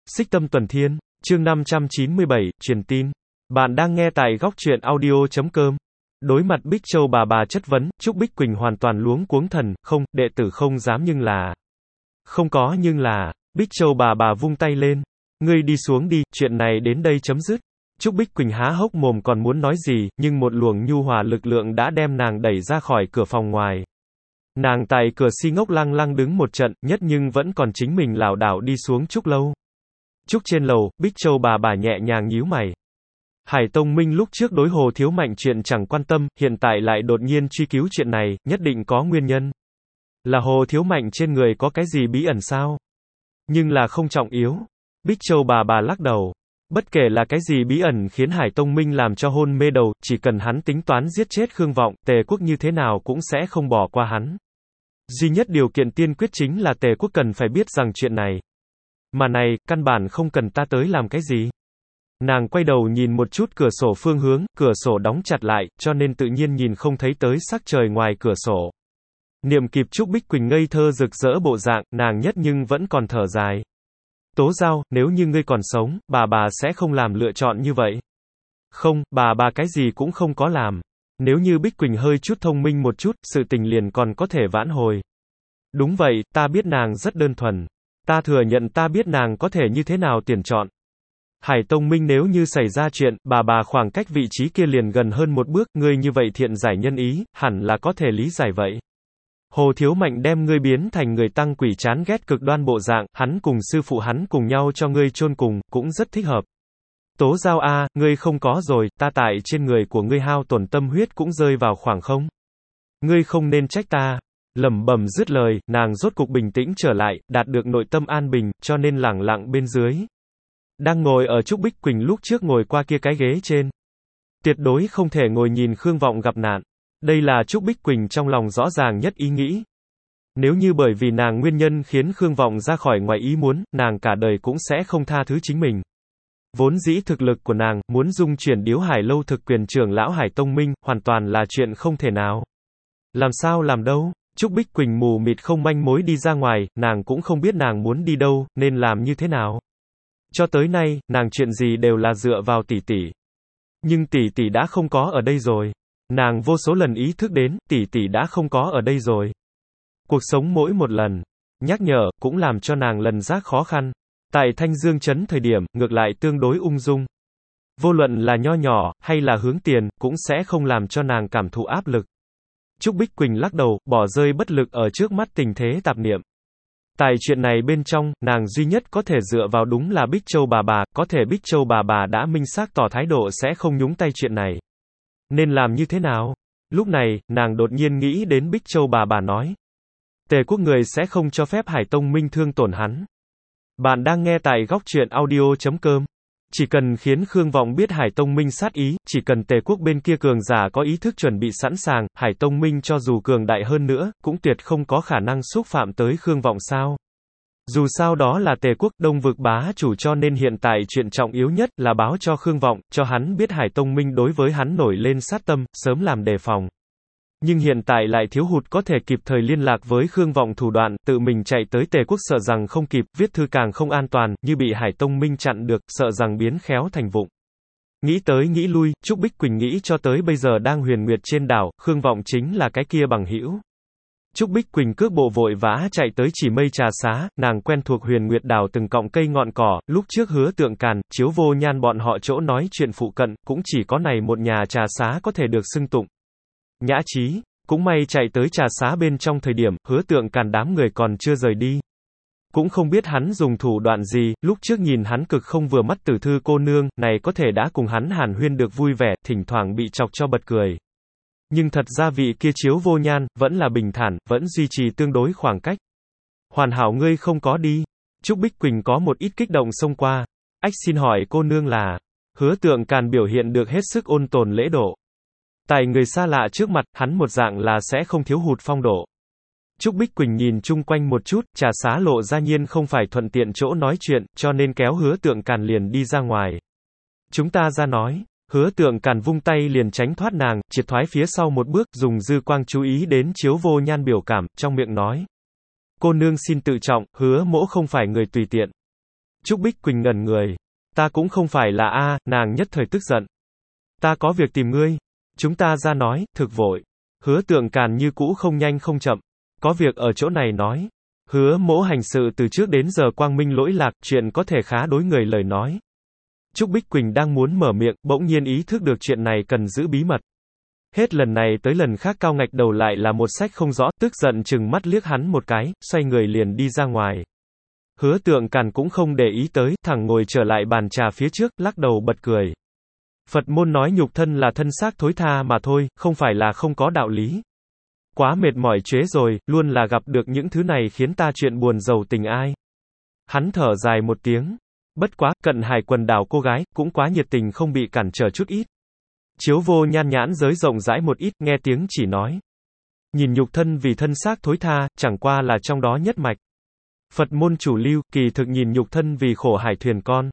Xích Tâm Tuần Thiên, chương 597, truyền tin. Bạn đang nghe tại góc truyện audio.com. Đối mặt Bích Châu bà chất vấn, Trúc Bích Quỳnh hoàn toàn luống cuống thần, không, đệ tử không dám nhưng là. Không có nhưng là, Bích Châu bà vung tay lên. Ngươi đi xuống đi, chuyện này đến đây chấm dứt. Trúc Bích Quỳnh há hốc mồm còn muốn nói gì, nhưng một luồng nhu hòa lực lượng đã đem nàng đẩy ra khỏi cửa phòng ngoài. Nàng tại cửa si ngốc lăng lăng đứng một trận, nhất nhưng vẫn còn chính mình lảo đảo đi xuống trúc lâu. Trúc trên lầu, Bích Châu bà nhẹ nhàng nhíu mày. Hải Tông Minh lúc trước đối Hồ Thiếu Mạnh chuyện chẳng quan tâm, hiện tại lại đột nhiên truy cứu chuyện này, nhất định có nguyên nhân. Là Hồ Thiếu Mạnh trên người có cái gì bí ẩn sao? Nhưng là không trọng yếu. Bích Châu bà lắc đầu. Bất kể là cái gì bí ẩn khiến Hải Tông Minh làm cho hôn mê đầu, chỉ cần hắn tính toán giết chết Khương Vọng, Tề Quốc như thế nào cũng sẽ không bỏ qua hắn. Duy nhất điều kiện tiên quyết chính là Tề Quốc cần phải biết rằng chuyện này. Mà này, căn bản không cần ta tới làm cái gì. Nàng quay đầu nhìn một chút cửa sổ phương hướng, cửa sổ đóng chặt lại, cho nên tự nhiên nhìn không thấy tới sắc trời ngoài cửa sổ. Niệm kịp Trúc Bích Quỳnh ngây thơ rực rỡ bộ dạng, nàng nhất nhưng vẫn còn thở dài. Tố Giao, nếu như ngươi còn sống, bà sẽ không làm lựa chọn như vậy. Không, bà cái gì cũng không có làm. Nếu như Bích Quỳnh hơi chút thông minh một chút, sự tình liền còn có thể vãn hồi. Đúng vậy, ta biết nàng rất đơn thuần. Ta thừa nhận ta biết nàng có thể như thế nào tuyển chọn. Hải Tông Minh nếu như xảy ra chuyện, bà khoảng cách vị trí kia liền gần hơn một bước, ngươi như vậy thiện giải nhân ý, hẳn là có thể lý giải vậy. Hồ Thiếu Mạnh đem ngươi biến thành người tăng quỷ chán ghét cực đoan bộ dạng, hắn cùng sư phụ hắn cùng nhau cho ngươi chôn cùng, cũng rất thích hợp. Tố Giao a, ngươi không có rồi, ta tại trên người của ngươi hao tổn tâm huyết cũng rơi vào khoảng không. Ngươi không nên trách ta. Lẩm bẩm dứt lời, nàng rốt cục bình tĩnh trở lại, đạt được nội tâm an bình, cho nên lẳng lặng bên dưới. Đang ngồi ở Trúc Bích Quỳnh lúc trước ngồi qua kia cái ghế trên. Tuyệt đối không thể ngồi nhìn Khương Vọng gặp nạn. Đây là Trúc Bích Quỳnh trong lòng rõ ràng nhất ý nghĩ. Nếu như bởi vì nàng nguyên nhân khiến Khương Vọng ra khỏi ngoài ý muốn, nàng cả đời cũng sẽ không tha thứ chính mình. Vốn dĩ thực lực của nàng, muốn dung chuyển Điếu Hải Lâu thực quyền trưởng lão Hải Tông Minh, hoàn toàn là chuyện không thể nào. Làm sao làm đâu? Trúc Bích Quỳnh mù mịt không manh mối đi ra ngoài, nàng cũng không biết nàng muốn đi đâu, nên làm như thế nào. Cho tới nay, nàng chuyện gì đều là dựa vào tỷ tỷ. Nhưng tỷ tỷ đã không có ở đây rồi. Nàng vô số lần ý thức đến, tỷ tỷ đã không có ở đây rồi. Cuộc sống mỗi một lần nhắc nhở, cũng làm cho nàng lần giác khó khăn. Tại Thanh Dương Trấn thời điểm, ngược lại tương đối ung dung. Vô luận là nho nhỏ, hay là hướng tiền, cũng sẽ không làm cho nàng cảm thụ áp lực. Trúc Bích Quỳnh lắc đầu, bỏ rơi bất lực ở trước mắt tình thế tạp niệm. Tại chuyện này bên trong, nàng duy nhất có thể dựa vào đúng là Bích Châu bà, có thể Bích Châu bà đã minh xác tỏ thái độ sẽ không nhúng tay chuyện này. Nên làm như thế nào? Lúc này, nàng đột nhiên nghĩ đến Bích Châu bà nói. Tề Quốc người sẽ không cho phép Hải Tông Minh thương tổn hắn. Bạn đang nghe tại góc truyện audio.com. Chỉ cần khiến Khương Vọng biết Hải Tông Minh sát ý, chỉ cần Tề Quốc bên kia cường giả có ý thức chuẩn bị sẵn sàng, Hải Tông Minh cho dù cường đại hơn nữa, cũng tuyệt không có khả năng xúc phạm tới Khương Vọng sao. Dù sao đó là Tề Quốc, Đông vực bá chủ, cho nên hiện tại chuyện trọng yếu nhất là báo cho Khương Vọng, cho hắn biết Hải Tông Minh đối với hắn nổi lên sát tâm, sớm làm đề phòng. Nhưng hiện tại lại thiếu hụt có thể kịp thời liên lạc với Khương Vọng thủ đoạn, tự mình chạy tới Tề Quốc sợ rằng không kịp, viết thư càng không an toàn, như bị Hải Tông Minh chặn được, sợ rằng biến khéo thành vụng. Nghĩ tới nghĩ lui, Trúc Bích Quỳnh nghĩ cho tới bây giờ đang Huyền Nguyệt trên đảo, Khương Vọng chính là cái kia bằng hữu. Trúc Bích Quỳnh cước bộ vội vã chạy tới Chỉ Mây Trà Xá, nàng quen thuộc Huyền Nguyệt đảo từng cọng cây ngọn cỏ, lúc trước Hứa Tượng Càn, Chiếu Vô Nhan bọn họ chỗ nói chuyện phụ cận, cũng chỉ có này một nhà trà xá có thể được xưng tụng. Nhã trí. Cũng may chạy tới trà xá bên trong thời điểm, Hứa Tượng Càn đám người còn chưa rời đi. Cũng không biết hắn dùng thủ đoạn gì, lúc trước nhìn hắn cực không vừa mắt Tử Thư cô nương, này có thể đã cùng hắn hàn huyên được vui vẻ, thỉnh thoảng bị chọc cho bật cười. Nhưng thật ra vị kia Chiếu Vô Nhan, vẫn là bình thản, vẫn duy trì tương đối khoảng cách. Hoàn hảo ngươi không có đi. Trúc Bích Quỳnh có một ít kích động xông qua. Ách xin hỏi cô nương là. Hứa Tượng Càn biểu hiện được hết sức ôn tồn lễ độ. Tại người xa lạ trước mặt, hắn một dạng là sẽ không thiếu hụt phong độ. Trúc Bích Quỳnh nhìn chung quanh một chút, trà xá lộ ra nhiên không phải thuận tiện chỗ nói chuyện, cho nên kéo Hứa Tượng Càn liền đi ra ngoài. Chúng ta ra nói. Hứa Tượng Càn vung tay liền tránh thoát nàng, triệt thoái phía sau một bước, dùng dư quang chú ý đến Chiếu Vô Nhan biểu cảm, trong miệng nói. Cô nương xin tự trọng, hứa mỗ không phải người tùy tiện. Trúc Bích Quỳnh ngẩn người. Ta cũng không phải là A, nàng nhất thời tức giận. Ta có việc tìm ngươi. Chúng ta ra nói, thực vội. Hứa Tượng Càn như cũ không nhanh không chậm. Có việc ở chỗ này nói. Hứa mỗ hành sự từ trước đến giờ quang minh lỗi lạc, chuyện có thể khá đối người lời nói. Trúc Bích Quỳnh đang muốn mở miệng, bỗng nhiên ý thức được chuyện này cần giữ bí mật. Hết lần này tới lần khác cao ngạch đầu lại là một sách không rõ, tức giận chừng mắt liếc hắn một cái, xoay người liền đi ra ngoài. Hứa Tượng Càn cũng không để ý tới, thẳng ngồi trở lại bàn trà phía trước, lắc đầu bật cười. Phật môn nói nhục thân là thân xác thối tha mà thôi, không phải là không có đạo lý. Quá mệt mỏi chế rồi, luôn là gặp được những thứ này khiến ta chuyện buồn rầu tình ai. Hắn thở dài một tiếng. Bất quá, Cận Hải quần đảo cô gái, cũng quá nhiệt tình không bị cản trở chút ít. Chiếu Vô nhan nhãn giới rộng rãi một ít, nghe tiếng chỉ nói. Nhìn nhục thân vì thân xác thối tha, chẳng qua là trong đó nhất mạch. Phật môn chủ lưu, kỳ thực nhìn nhục thân vì khổ hải thuyền con.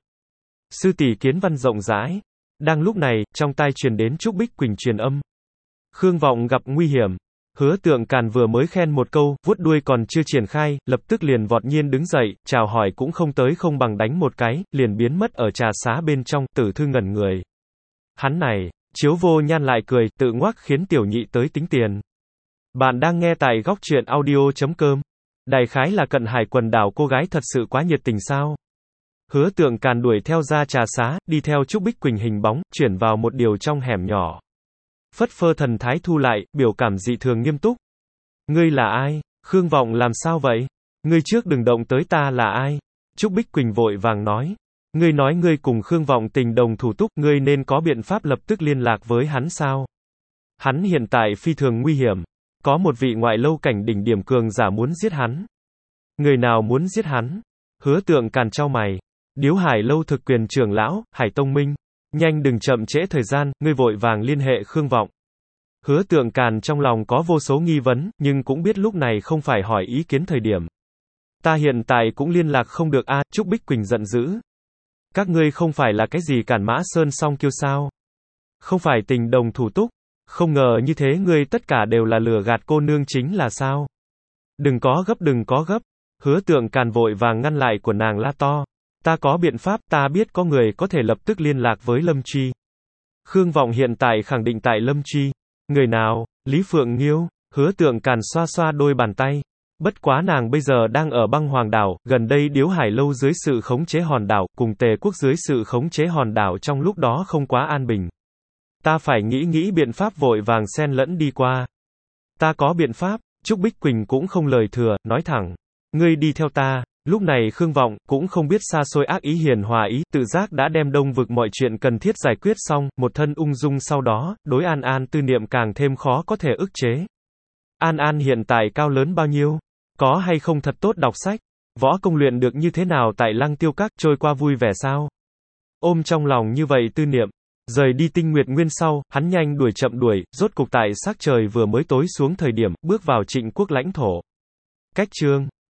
Sư tỷ kiến văn rộng rãi. Đang lúc này, trong tai truyền đến Trúc Bích Quỳnh truyền âm. Khương Vọng gặp nguy hiểm. Hứa Tượng Càn vừa mới khen một câu, vuốt đuôi còn chưa triển khai, lập tức liền vọt nhiên đứng dậy, chào hỏi cũng không tới không bằng đánh một cái, liền biến mất ở trà xá bên trong, Tử Thư ngẩn người. Hắn này, Chiếu Vô nhan lại cười, tự ngoác khiến tiểu nhị tới tính tiền. Bạn đang nghe tại góc truyện audio.com. Đại khái là Cận Hải quần đảo cô gái thật sự quá nhiệt tình sao? Hứa Tượng Càn đuổi theo ra trà xá, đi theo Trúc Bích Quỳnh hình bóng, chuyển vào một điều trong hẻm nhỏ. Phất phơ thần thái thu lại, biểu cảm dị thường nghiêm túc. Ngươi là ai? Khương Vọng làm sao vậy? Ngươi trước đừng động tới ta là ai? Trúc Bích Quỳnh vội vàng nói. Ngươi nói ngươi cùng Khương Vọng tình đồng thủ túc, ngươi nên có biện pháp lập tức liên lạc với hắn sao? Hắn hiện tại phi thường nguy hiểm. Có một vị ngoại lâu cảnh đỉnh điểm cường giả muốn giết hắn. Người nào muốn giết hắn? Hứa Tượng Càn chau mày. Điếu Hải lâu thực quyền trưởng lão, Hải Tông Minh. Nhanh đừng chậm trễ thời gian, ngươi vội vàng liên hệ Khương Vọng. Hứa Tượng Càn trong lòng có vô số nghi vấn, nhưng cũng biết lúc này không phải hỏi ý kiến thời điểm. Ta hiện tại cũng liên lạc không được a. Trúc Bích Quỳnh giận dữ. Các ngươi không phải là cái gì Cản Mã Sơn song kiêu sao? Không phải tình đồng thủ túc? Không ngờ như thế ngươi tất cả đều là lừa gạt cô nương chính là sao? Đừng có gấp đừng có gấp. Hứa Tượng Càn vội vàng ngăn lại của nàng la to. Ta có biện pháp, ta biết có người có thể lập tức liên lạc với Lâm Truy. Khương Vọng hiện tại khẳng định tại Lâm Truy. Người nào? Lý Phượng Nghiêu. Hứa Tượng Càn xoa xoa đôi bàn tay. Bất quá nàng bây giờ đang ở Băng Hoàng đảo, gần đây Điếu Hải lâu dưới sự khống chế hòn đảo, cùng Tề quốc dưới sự khống chế hòn đảo trong lúc đó không quá an bình. Ta phải nghĩ biện pháp vội vàng xen lẫn đi qua. Ta có biện pháp. Trúc Bích Quỳnh cũng không lời thừa, nói thẳng. Ngươi đi theo ta. Lúc này Khương Vọng, cũng không biết xa xôi ác ý hiền hòa ý, tự giác đã đem Đông vực mọi chuyện cần thiết giải quyết xong, một thân ung dung sau đó, đối An An tư niệm càng thêm khó có thể ức chế. An An hiện tại cao lớn bao nhiêu? Có hay không thật tốt đọc sách? Võ công luyện được như thế nào tại Lăng Tiêu Các, trôi qua vui vẻ sao? Ôm trong lòng như vậy tư niệm. Rời đi Tinh Nguyệt Nguyên sau, hắn nhanh đuổi chậm đuổi, rốt cục tại sắc trời vừa mới tối xuống thời điểm, bước vào Trịnh quốc lãnh thổ. Cách chương